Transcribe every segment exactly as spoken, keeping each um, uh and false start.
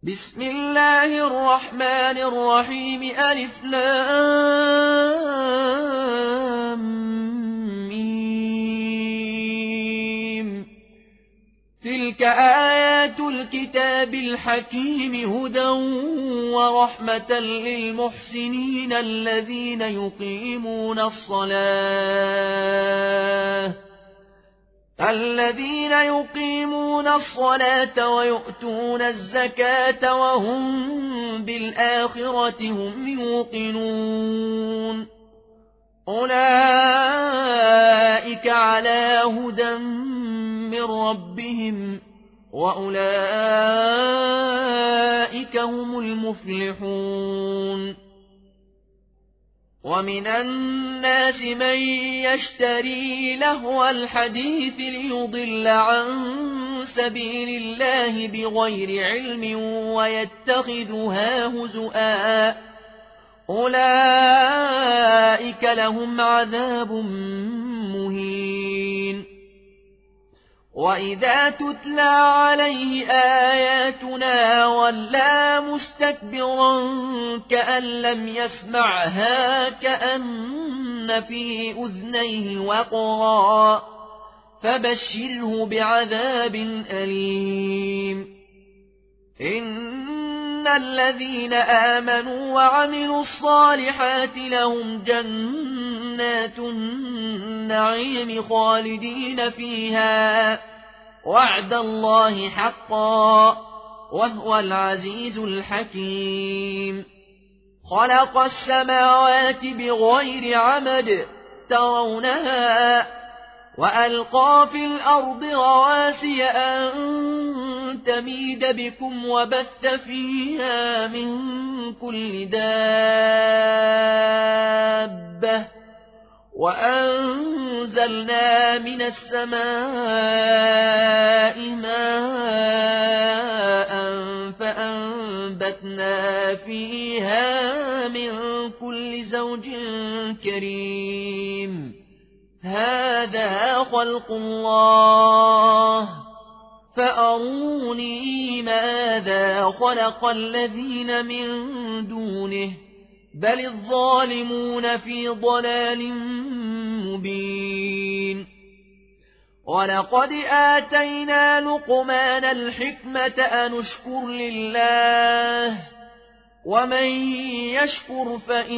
بسم الله الرحمن الرحيم ألف لام ميم. تلك آيات الكتاب الحكيم هدى ورحمة للمحسنين الذين يقيمون الصلاة الذين يقيمون الصلاة ويؤتون الزكاة وهم بالآخرة هم يوقنون. أولئك على هدى من ربهم وأولئك هم المفلحون. ومن الناس من يشتري لهو الحديث ليضل عن سبيل الله بغير علم ويتخذها هزؤا، أولئك لهم عذاب مهين. وإذا تتلى عليه آياتنا ولى مستكبرا كأن لم يسمعها كأن في أذنيه وقرا، فبشره بعذاب أليم. إن الذين آمنوا وعملوا الصالحات لهم جنات النعيم خالدين فيها، وعد الله حقا وهو العزيز الحكيم. خلق السماوات بغير عمد ترونها وألقى في الأرض رواسي أن تميد بكم وبث فيها من كل دابة، وأنزلنا من السماء ماء فأنبتنا فيها من كل زوج كريم. هذا خلق الله فأروني ماذا خلق الذين من دونه، بل الظالمون في ضلال مبين. ولقد آتينا لقمان الحكمة أن اشكر لله، ومن يشكر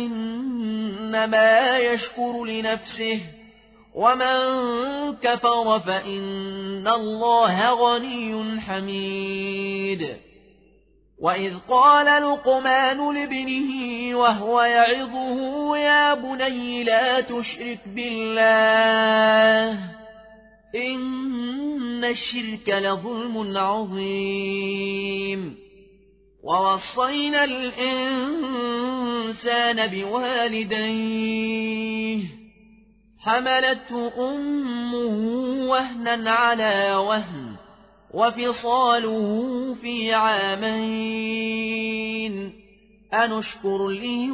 فإنما يشكر لنفسه، ومن كفر فإن الله غني حميد. وإذ قال لقمان لابنه وهو يعظه يا بني لا تشرك بالله إن الشرك لظلم عظيم. ووصينا الإنسان بوالديه حملته أمه وهنا على وهن وفصاله في عامين أن اشكر لي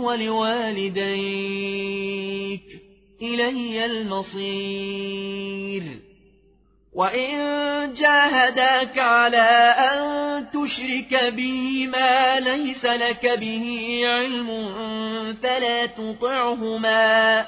ولوالديك إلي المصير. وإن جاهداك على أن تشرك بي ما ليس لك به علم فلا تطعهما،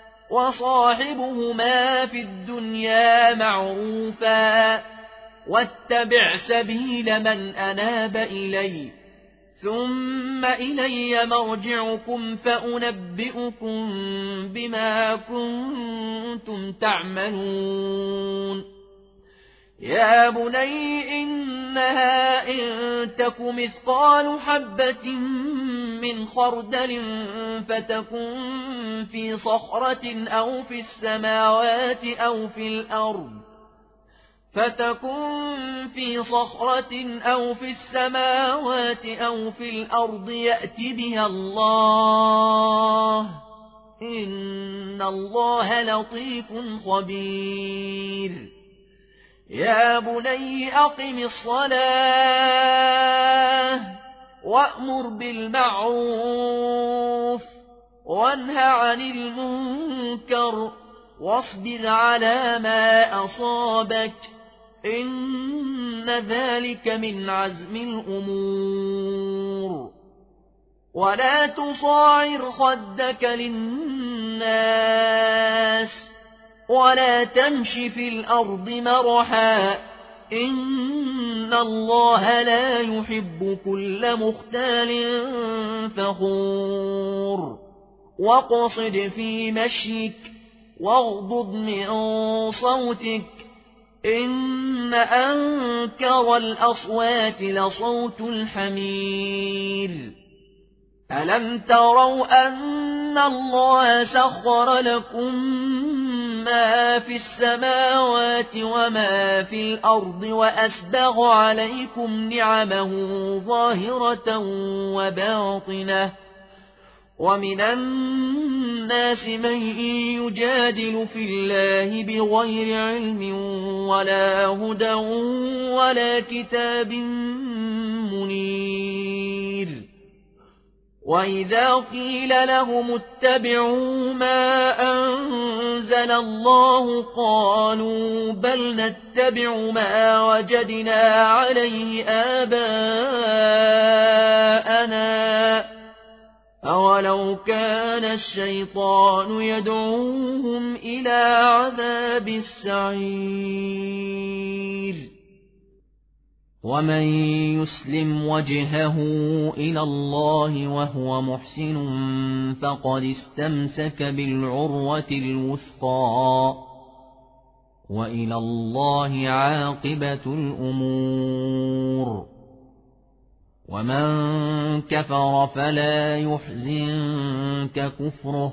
وصاحبهما في الدنيا معروفا، واتبع سبيل من أناب إلي، ثم إلي مرجعكم فأنبئكم بما كنتم تعملون. يا بني إنها إن تك مثقال حبة من خردل فتكن في صخرة أو في السماوات أو في الأرض فتكن في صخرة أو في السماوات أو في الأرض يأت بها الله إن الله لطيف خبير. يا بني أقم الصلاة وأمر بالمعروف وانه عن المنكر واصبر على ما أصابك إن ذلك من عزم الأمور. ولا تصاعر خدك للناس ولا تمش في الأرض مرحا إن الله لا يحب كل مختال فخور واقصد في مشيك واغضض من صوتك إن أنكر الأصوات لصوت الحمير ألم تروا أن الله سخر لكم ما في السماوات وما في الأرض وأسبغ عليكم نعمه ظاهرة وباطنة ومن الناس من يجادل في الله بغير علم ولا هدى ولا كتاب منير وإذا قيل لهم اتبعوا ما أنزل الله قالوا بل نتبع ما وجدنا عليه آباءنا أولو كان الشيطان يدعوهم إلى عذاب السعير ومن يسلم وجهه إلى الله وهو محسن فقد استمسك بالعروة الوثقى وإلى الله عاقبة الأمور ومن كفر فلا يحزنك كفره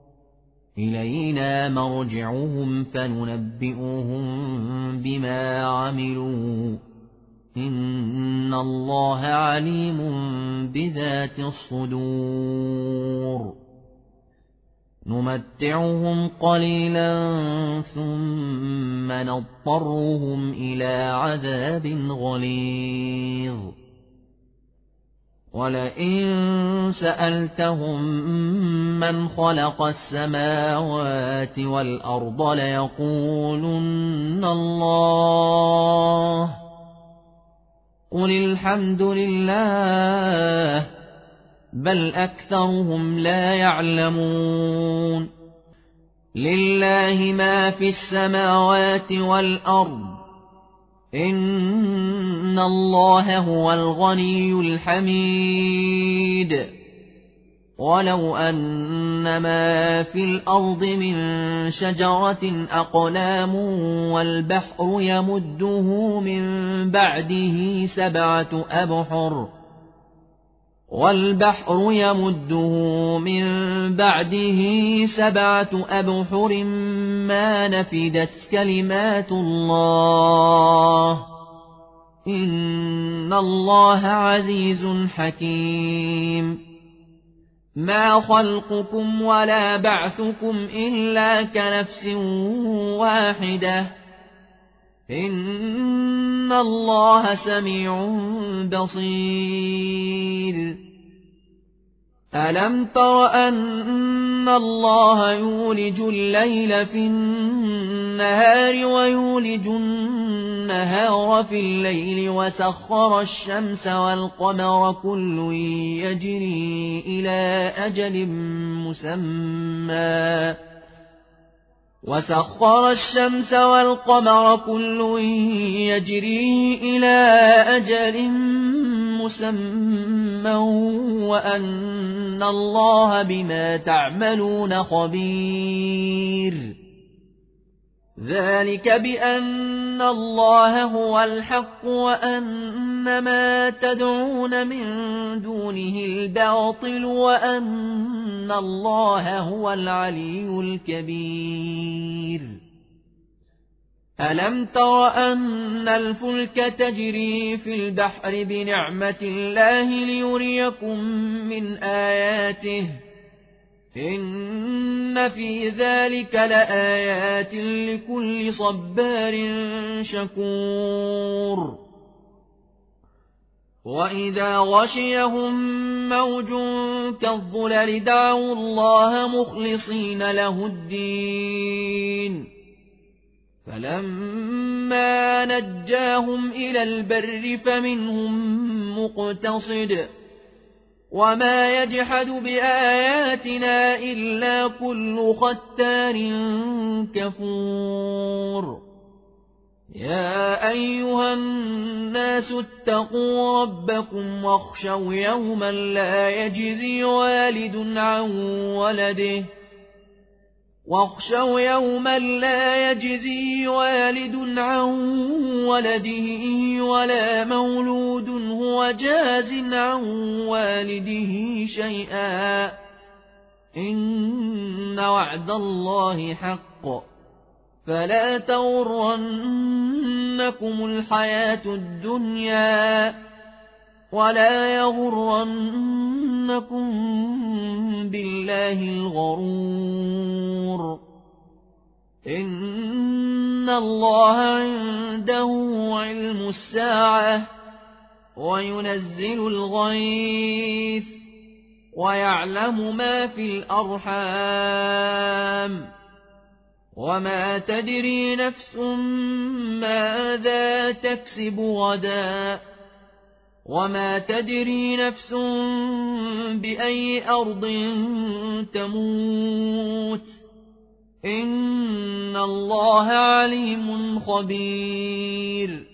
إلينا مرجعهم فننبئهم بما عملوا إن الله عليم بذات الصدور نمتعهم قليلا ثم نضطرهم إلى عذاب غليظ ولئن سألتهم من خلق السماوات والأرض ليقولن الله قل الحمد لله بل أكثرهم لا يعلمون لله ما في السماوات والأرض إن الله هو الغني الحميد ولو أن ما في الأرض من شجرة أقلام والبحر يمده من بعده سبعة أبحر والبحر يمده من بعده سبعة أبحر ما نفدت كلمات الله إن الله عزيز حكيم ما خلقكم ولا بعثكم إلا كنفس واحدة إن الله سميع بصير ألم تر أن الله يولج الليل في النهار ويولج النهار في الليل وسخر الشمس والقمر كل يجري إلى أجل مسمى وسخر الشمس والقمر كل يجري إلى أجل مسمى وأن الله بما تعملون خبير ذلك بأن الله هو الحق وأن ما تدعون من دونه الباطل وأن الله هو العلي الكبير ألم تر أن الفلك تجري في البحر بنعمة الله ليريكم من آياته إن في ذلك لآيات لكل صبار شكور وإذا غشيهم موج كالظلل دعوا الله مخلصين له الدين فلما نجاهم إلى البر فمنهم مقتصد وما يجحد بآياتنا إلا كل ختار كفور يا أيها الناس اتقوا ربكم واخشوا يوما لا يجزي والد عن ولده واخشوا يوما لا يجزي والد عن ولده ولا مولود هو جاز عن والده شيئا إن وعد الله حق فلا تغرنكم الحياة الدنيا ولا يغرنكم بالله الغرور إن الله عنده علم الساعة وينزل الغيث ويعلم ما في الأرحام وما تدري نفس ماذا تكسب غدا وما تدري نفس بأي أرض تموت إن الله عليم خبير